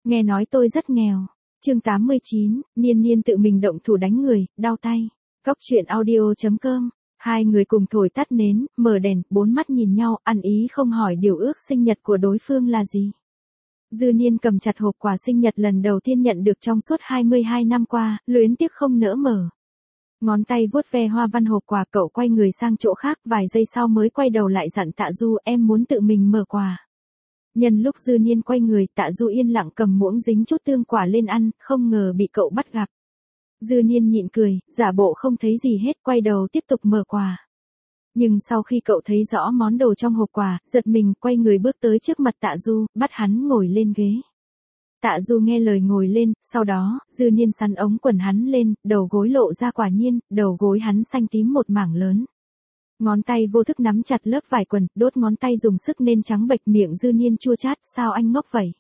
Nghe nói tôi rất nghèo. Chương 89, Niên Niên tự mình động thủ đánh người, đau tay. Cóc truyện audio.com. Hai người cùng thổi tắt nến, mở đèn, bốn mắt nhìn nhau, ăn ý không hỏi điều ước sinh nhật của đối phương là gì. Dư Niên cầm chặt hộp quà sinh nhật lần đầu tiên nhận được trong suốt 22 năm qua, luyến tiếc không nỡ mở. Ngón tay vuốt ve hoa văn hộp quà, cậu quay người sang chỗ khác, vài giây sau mới quay đầu lại dặn Tạ Du, em muốn tự mình mở quà. Nhân lúc Dư Niên quay người, Tạ Du yên lặng cầm muỗng dính chút tương quả lên ăn, không ngờ bị cậu bắt gặp. Dư Niên nhịn cười, giả bộ không thấy gì hết, quay đầu tiếp tục mở quà. Nhưng sau khi cậu thấy rõ món đồ trong hộp quà, giật mình, quay người bước tới trước mặt Tạ Du, bắt hắn ngồi lên ghế. Tạ Du nghe lời ngồi lên, sau đó, Dư Niên sắn ống quần hắn lên, đầu gối lộ ra, quả nhiên, đầu gối hắn xanh tím một mảng lớn. Ngón tay vô thức nắm chặt lớp vải quần, đốt ngón tay dùng sức nên trắng bệch, miệng Dư Niên chua chát, sao anh ngốc vậy?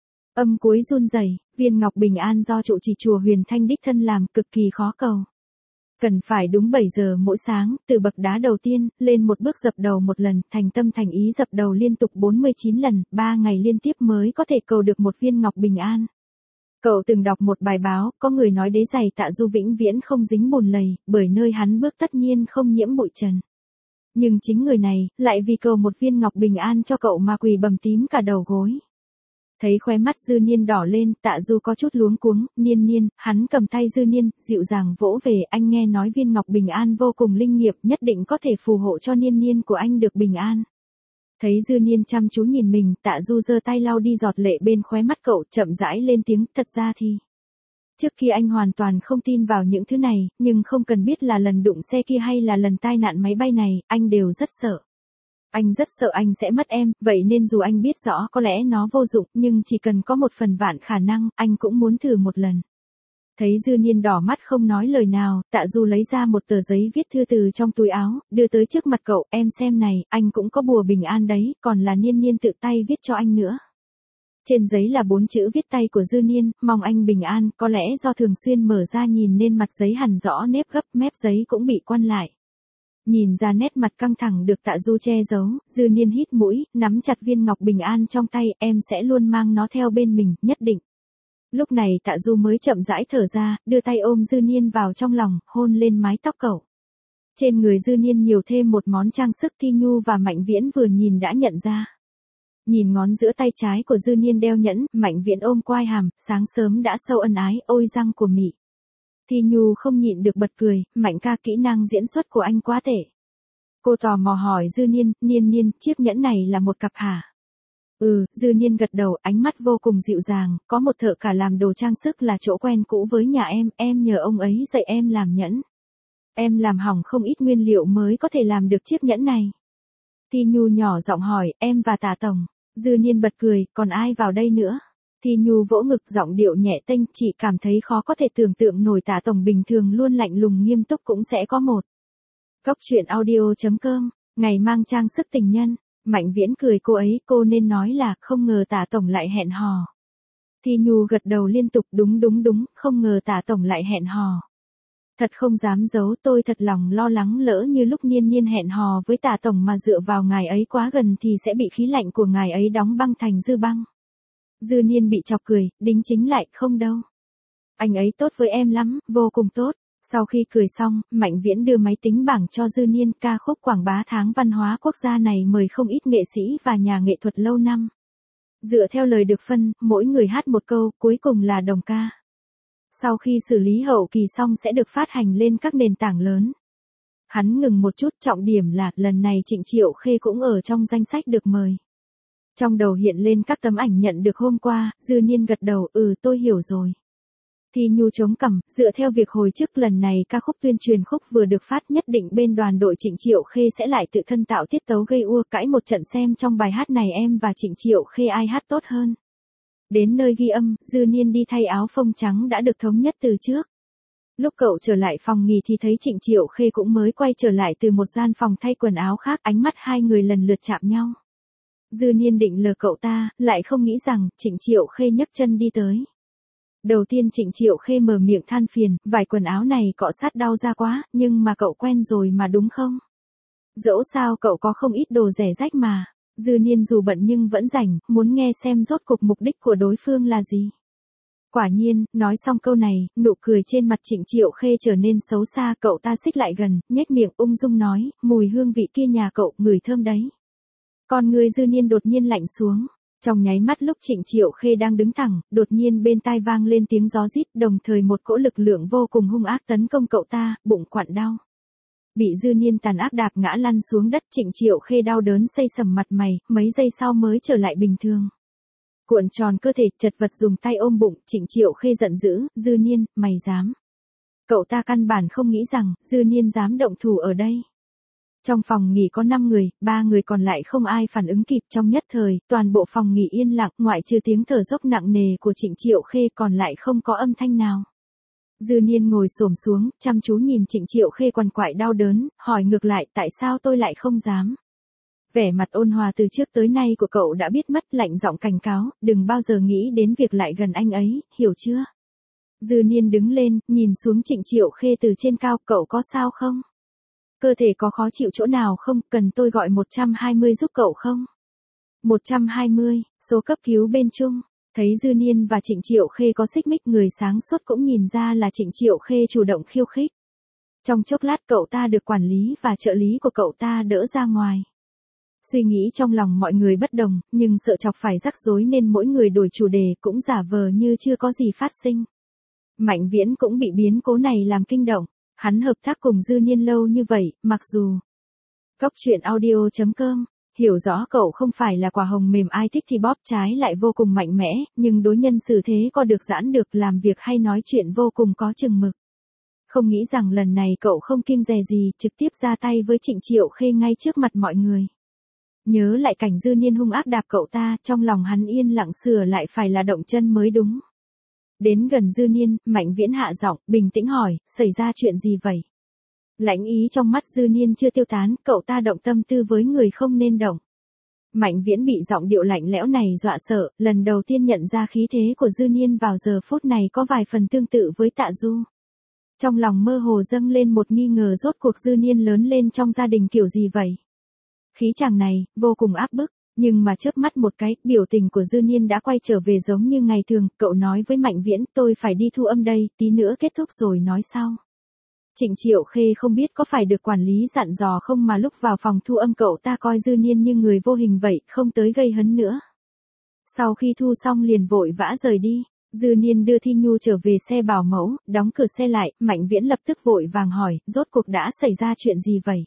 Âm cuối run rẩy, viên ngọc bình an do trụ trì chùa Huyền Thanh đích thân làm, cực kỳ khó cầu. Cần phải đúng 7 giờ mỗi sáng, từ bậc đá đầu tiên, lên một bước dập đầu một lần, thành tâm thành ý dập đầu liên tục 49 lần, 3 ngày liên tiếp mới có thể cầu được một viên ngọc bình an. Cậu từng đọc một bài báo, có người nói đế giày Tạ Du vĩnh viễn không dính bùn lầy, bởi nơi hắn bước tất nhiên không nhiễm bụi trần. Nhưng chính người này, lại vì cầu một viên ngọc bình an cho cậu mà quỳ bầm tím cả đầu gối. Thấy khóe mắt Dư Niên đỏ lên, Tạ Du có chút luống cuống, Niên Niên, hắn cầm tay Dư Niên, dịu dàng vỗ về, anh nghe nói viên ngọc bình an vô cùng linh nghiệp, nhất định có thể phù hộ cho Niên Niên của anh được bình an. Thấy Dư Niên chăm chú nhìn mình, Tạ Du giơ tay lau đi giọt lệ bên khóe mắt cậu, chậm rãi lên tiếng, thật ra thì... Trước khi anh hoàn toàn không tin vào những thứ này, nhưng không cần biết là lần đụng xe kia hay là lần tai nạn máy bay này, anh đều rất sợ. Anh rất sợ anh sẽ mất em, vậy nên dù anh biết rõ có lẽ nó vô dụng, nhưng chỉ cần có một phần vạn khả năng, anh cũng muốn thử một lần. Thấy Dư Niên đỏ mắt không nói lời nào, Tạ Du lấy ra một tờ giấy viết thư từ trong túi áo, đưa tới trước mặt cậu, em xem này, anh cũng có bùa bình an đấy, còn là Niên Niên tự tay viết cho anh nữa. Trên giấy là 4 chữ viết tay của Dư Niên, mong anh bình an, có lẽ do thường xuyên mở ra nhìn nên mặt giấy hằn rõ nếp gấp, mép giấy cũng bị quăn lại. Nhìn ra nét mặt căng thẳng được Tạ Du che giấu, Dư Niên hít mũi, nắm chặt viên ngọc bình an trong tay, em sẽ luôn mang nó theo bên mình, nhất định. Lúc này Tạ Du mới chậm rãi thở ra, đưa tay ôm Dư Niên vào trong lòng, hôn lên mái tóc cậu. Trên người Dư Niên nhiều thêm một món trang sức, Thi Nhu và Mạnh Viễn vừa nhìn đã nhận ra. Nhìn ngón giữa tay trái của Dư Niên đeo nhẫn, Mạnh Viễn ôm quai hàm, sáng sớm đã sâu ân ái, ôi răng của mị. Thi Nhu không nhịn được bật cười, Mạnh ca kỹ năng diễn xuất của anh quá tệ. Cô tò mò hỏi Dư Niên, Niên Niên, chiếc nhẫn này là một cặp hả? Dư Niên gật đầu, ánh mắt vô cùng dịu dàng, có một thợ cả làm đồ trang sức là chỗ quen cũ với nhà em nhờ ông ấy dạy em làm nhẫn. Em làm hỏng không ít nguyên liệu mới có thể làm được chiếc nhẫn này. Thi Nhu nhỏ giọng hỏi, em và Tạ tổng. Dư Niên bật cười, còn ai vào đây nữa? Thi Nhu vỗ ngực, giọng điệu nhẹ tênh, chị cảm thấy khó có thể tưởng tượng nổi Tạ tổng bình thường luôn lạnh lùng nghiêm túc cũng sẽ có một. Cóc truyện audio.com, ngày mang trang sức tình nhân. Mạnh Viễn cười cô ấy, cô nên nói là, không ngờ Tạ tổng lại hẹn hò. Thi Nhu gật đầu liên tục, đúng, không ngờ Tạ tổng lại hẹn hò. Thật không dám giấu, tôi thật lòng lo lắng lỡ như lúc Niên Niên hẹn hò với Tạ tổng mà dựa vào ngài ấy quá gần thì sẽ bị khí lạnh của ngài ấy đóng băng thành dư băng. Dư Niên bị chọc cười, đính chính lại, không đâu. Anh ấy tốt với em lắm, vô cùng tốt. Sau khi cười xong, Mạnh Viễn đưa máy tính bảng cho Dư Niên, ca khúc quảng bá tháng văn hóa quốc gia này mời không ít nghệ sĩ và nhà nghệ thuật lâu năm. Dựa theo lời được phân, mỗi người hát một câu, cuối cùng là đồng ca. Sau khi xử lý hậu kỳ xong sẽ được phát hành lên các nền tảng lớn. Hắn ngừng một chút, trọng điểm là, lần này Trịnh Triệu Khê cũng ở trong danh sách được mời. Trong đầu hiện lên các tấm ảnh nhận được hôm qua, Dư Niên gật đầu, tôi hiểu rồi. Thi Nhu chống cằm, dựa theo việc hồi chức lần này ca khúc tuyên truyền khúc vừa được phát nhất định bên đoàn đội Trịnh Triệu Khê sẽ lại tự thân tạo tiết tấu gây ua cãi một trận xem trong bài hát này em và Trịnh Triệu Khê ai hát tốt hơn. Đến nơi ghi âm, Dư Niên đi thay áo phông trắng đã được thống nhất từ trước. Lúc cậu trở lại phòng nghỉ thì thấy Trịnh Triệu Khê cũng mới quay trở lại từ một gian phòng thay quần áo khác, ánh mắt hai người lần lượt chạm nhau. Dư Niên định lừa cậu ta, lại không nghĩ rằng, Trịnh Triệu Khê nhấc chân đi tới. Đầu tiên Trịnh Triệu Khê mở miệng than phiền, vải quần áo này cọ sát đau ra quá, nhưng mà cậu quen rồi mà đúng không? Dẫu sao cậu có không ít đồ rẻ rách mà. Dư Niên dù bận nhưng vẫn rảnh, muốn nghe xem rốt cuộc mục đích của đối phương là gì. Quả nhiên, nói xong câu này, nụ cười trên mặt Trịnh Triệu Khê trở nên xấu xa, cậu ta xích lại gần, nhếch miệng ung dung nói, mùi hương vị kia nhà cậu, ngửi thơm đấy. Con người Dư Niên đột nhiên lạnh xuống. Trong nháy mắt lúc Trịnh Triệu Khê đang đứng thẳng, đột nhiên bên tai vang lên tiếng gió rít, đồng thời một cỗ lực lượng vô cùng hung ác tấn công cậu ta, bụng quặn đau. Bị Dư Niên tàn ác đạp ngã lăn xuống đất, Trịnh Triệu Khê đau đớn xây sầm mặt mày, mấy giây sau mới trở lại bình thường. Cuộn tròn cơ thể, chật vật dùng tay ôm bụng, Trịnh Triệu Khê giận dữ, Dư Niên, mày dám. Cậu ta căn bản không nghĩ rằng, Dư Niên dám động thủ ở đây. Trong phòng nghỉ có 5 người, 3 người còn lại không ai phản ứng kịp, trong nhất thời, toàn bộ phòng nghỉ yên lặng, ngoại trừ tiếng thở dốc nặng nề của Trịnh Triệu Khê còn lại không có âm thanh nào. Dư Niên ngồi xổm xuống, chăm chú nhìn Trịnh Triệu Khê quằn quại đau đớn, hỏi ngược lại, tại sao tôi lại không dám? Vẻ mặt ôn hòa từ trước tới nay của cậu đã biết mất, lạnh giọng cảnh cáo, đừng bao giờ nghĩ đến việc lại gần anh ấy, hiểu chưa? Dư Niên đứng lên, nhìn xuống Trịnh Triệu Khê từ trên cao, cậu có sao không? Cơ thể có khó chịu chỗ nào không, cần tôi gọi 120 giúp cậu không? 120, số cấp cứu bên Trung. Thấy Dư Niên và Trịnh Triệu Khê có xích mích, người sáng suốt cũng nhìn ra là Trịnh Triệu Khê chủ động khiêu khích. Trong chốc lát cậu ta được quản lý và trợ lý của cậu ta đỡ ra ngoài. Suy nghĩ trong lòng mọi người bất đồng, nhưng sợ chọc phải rắc rối nên mỗi người đổi chủ đề, cũng giả vờ như chưa có gì phát sinh. Mạnh Viễn cũng bị biến cố này làm kinh động. Hắn hợp tác cùng Dư Niên lâu như vậy, mặc dù Cóc truyện audio.com, hiểu rõ cậu không phải là quả hồng mềm ai thích thì bóp, trái lại vô cùng mạnh mẽ, nhưng đối nhân xử thế có được giãn được, làm việc hay nói chuyện vô cùng có chừng mực. Không nghĩ rằng lần này cậu không kiêng dè gì, trực tiếp ra tay với Trịnh Triệu Khê ngay trước mặt mọi người. Nhớ lại cảnh Dư Niên hung ác đạp cậu ta, trong lòng hắn yên lặng, sửa lại phải là động chân mới đúng. Đến gần Dư Niên, Mạnh Viễn hạ giọng, bình tĩnh hỏi, xảy ra chuyện gì vậy? Lãnh ý trong mắt Dư Niên chưa tiêu tán, cậu ta động tâm tư với người không nên động. Mạnh Viễn bị giọng điệu lạnh lẽo này dọa sợ, lần đầu tiên nhận ra khí thế của Dư Niên vào giờ phút này có vài phần tương tự với Tạ Du. Trong lòng mơ hồ dâng lên một nghi ngờ, rốt cuộc Dư Niên lớn lên trong gia đình kiểu gì vậy? Khí chàng này, vô cùng áp bức. Nhưng mà chớp mắt một cái, biểu tình của Dư Niên đã quay trở về giống như ngày thường, cậu nói với Mạnh Viễn, tôi phải đi thu âm đây, tí nữa kết thúc rồi nói sau. Trịnh Triệu Khê không biết có phải được quản lý dặn dò không mà lúc vào phòng thu âm cậu ta coi Dư Niên như người vô hình vậy, không tới gây hấn nữa. Sau khi thu xong liền vội vã rời đi, Dư Niên đưa Thi Nhu trở về xe bảo mẫu, đóng cửa xe lại, Mạnh Viễn lập tức vội vàng hỏi, rốt cuộc đã xảy ra chuyện gì vậy?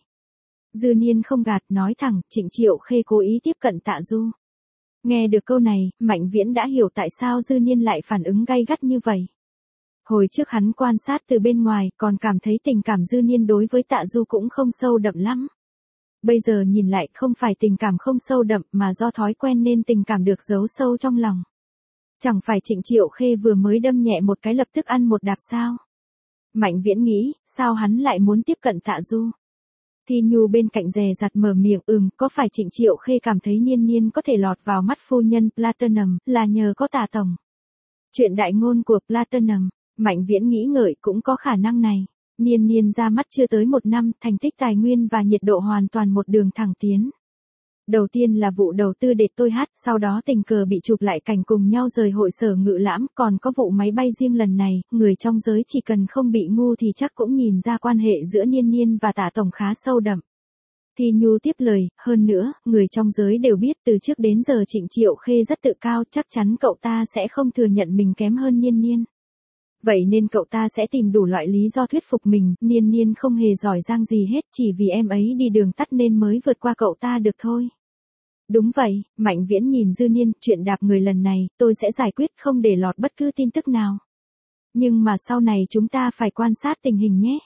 Dư Niên không gạt, nói thẳng, Trịnh Triệu Khê cố ý tiếp cận Tạ Du. Nghe được câu này, Mạnh Viễn đã hiểu tại sao Dư Niên lại phản ứng gay gắt như vậy. Hồi trước hắn quan sát từ bên ngoài, còn cảm thấy tình cảm Dư Niên đối với Tạ Du cũng không sâu đậm lắm. Bây giờ nhìn lại, không phải tình cảm không sâu đậm mà do thói quen nên tình cảm được giấu sâu trong lòng. Chẳng phải Trịnh Triệu Khê vừa mới đâm nhẹ một cái lập tức ăn một đạp sao? Mạnh Viễn nghĩ, sao hắn lại muốn tiếp cận Tạ Du? Thi Nhu bên cạnh dè dặt mở miệng, có phải Trịnh Triệu Khê cảm thấy Niên Niên có thể lọt vào mắt phu nhân Platinum, là nhờ có Tạ tổng. Chuyện đại ngôn của Platinum, Mạnh Viễn nghĩ ngợi, cũng có khả năng này. Niên Niên ra mắt chưa tới 1 năm, thành tích tài nguyên và nhiệt độ hoàn toàn một đường thẳng tiến. Đầu tiên là vụ đầu tư đệt tôi hát, sau đó tình cờ bị chụp lại cảnh cùng nhau rời hội sở ngự lãm, còn có vụ máy bay riêng lần này, người trong giới chỉ cần không bị ngu thì chắc cũng nhìn ra quan hệ giữa Niên Niên và Tạ tổng khá sâu đậm. Thi Nhu tiếp lời, hơn nữa, người trong giới đều biết từ trước đến giờ Trịnh Triệu Khê rất tự cao, chắc chắn cậu ta sẽ không thừa nhận mình kém hơn Niên Niên. Vậy nên cậu ta sẽ tìm đủ loại lý do thuyết phục mình, Niên Niên không hề giỏi giang gì hết, chỉ vì em ấy đi đường tắt nên mới vượt qua cậu ta được thôi. Đúng vậy, Mạnh Viễn nhìn Dư Niên, chuyện đạp người lần này, tôi sẽ giải quyết không để lọt bất cứ tin tức nào. Nhưng mà sau này chúng ta phải quan sát tình hình nhé.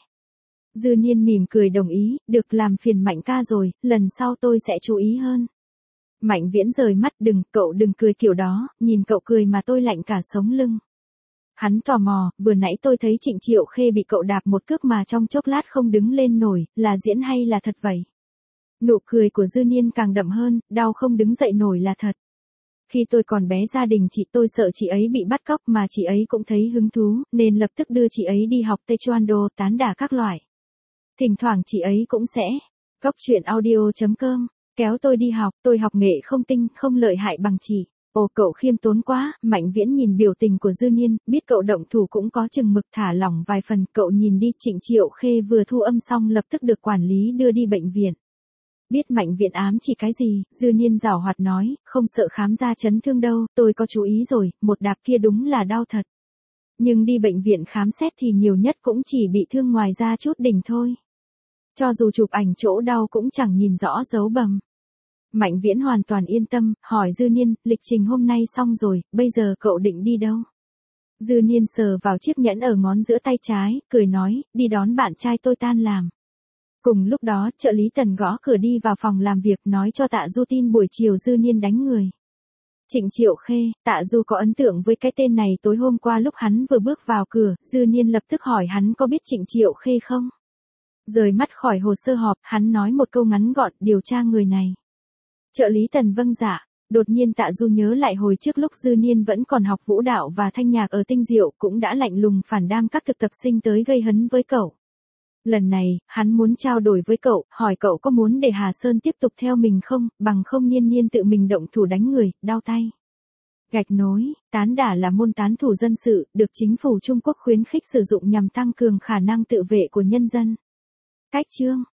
Dư Niên mỉm cười đồng ý, được, làm phiền Mạnh ca rồi, lần sau tôi sẽ chú ý hơn. Mạnh Viễn rời mắt, cậu đừng cười kiểu đó, nhìn cậu cười mà tôi lạnh cả sống lưng. Hắn tò mò, vừa nãy tôi thấy Trịnh Triệu Khê bị cậu đạp một cước mà trong chốc lát không đứng lên nổi, là diễn hay là thật vậy? Nụ cười của Dư Niên càng đậm hơn, đau không đứng dậy nổi là thật. Khi tôi còn bé gia đình chị tôi sợ chị ấy bị bắt cóc mà chị ấy cũng thấy hứng thú, nên lập tức đưa chị ấy đi học taekwondo, tán đả các loại. Thỉnh thoảng chị ấy cũng sẽ, Cóc truyện audio.com, kéo tôi đi học, tôi học nghệ không tinh, không lợi hại bằng chị. Ồ cậu khiêm tốn quá, Mạnh Viễn nhìn biểu tình của Dư Niên, biết cậu động thủ cũng có chừng mực thả lỏng vài phần, cậu nhìn đi Trịnh Triệu Khê vừa thu âm xong lập tức được quản lý đưa đi bệnh viện. Biết Mạnh Viễn ám chỉ cái gì, Dư Niên giảo hoạt nói, không sợ khám ra chấn thương đâu, tôi có chú ý rồi, một đạp kia đúng là đau thật. Nhưng đi bệnh viện khám xét thì nhiều nhất cũng chỉ bị thương ngoài da chút đỉnh thôi. Cho dù chụp ảnh chỗ đau cũng chẳng nhìn rõ dấu bầm. Mạnh Viễn hoàn toàn yên tâm, hỏi Dư Niên, lịch trình hôm nay xong rồi, bây giờ cậu định đi đâu? Dư Niên sờ vào chiếc nhẫn ở ngón giữa tay trái, cười nói, đi đón bạn trai tôi tan làm. Cùng lúc đó, trợ lý Tần gõ cửa đi vào phòng làm việc nói cho Tạ Du tin buổi chiều Dư Niên đánh người. Trịnh Triệu Khê, Tạ Du có ấn tượng với cái tên này tối hôm qua lúc hắn vừa bước vào cửa, Dư Niên lập tức hỏi hắn có biết Trịnh Triệu Khê không? Rời mắt khỏi hồ sơ họp, hắn nói một câu ngắn gọn, điều tra người này. Trợ lý Tần vâng dạ, đột nhiên Tạ Du nhớ lại hồi trước lúc Dư Niên vẫn còn học vũ đạo và thanh nhạc ở Tinh Diệu cũng đã lạnh lùng phản đam các thực tập sinh tới gây hấn với cậu. Lần này, hắn muốn trao đổi với cậu, hỏi cậu có muốn để Hà Sơn tiếp tục theo mình không, bằng không Niên Niên tự mình động thủ đánh người, đau tay. Gạch nối, tán đả là môn tán thủ dân sự, được chính phủ Trung Quốc khuyến khích sử dụng nhằm tăng cường khả năng tự vệ của nhân dân. Cách chương